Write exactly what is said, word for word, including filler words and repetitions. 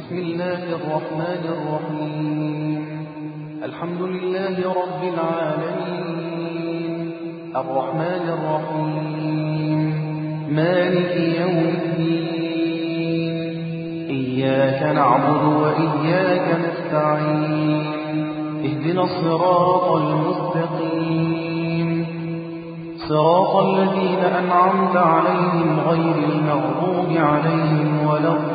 بسم الله الرحمن الرحيم. الحمد لله رب العالمين الرحمن الرحيم مالك يوم الدين إياك نعبد وإياك نستعين اهدنا الصراط المستقيم صراط الذين أنعمت عليهم غير المغضوب عليهم ولا الضالين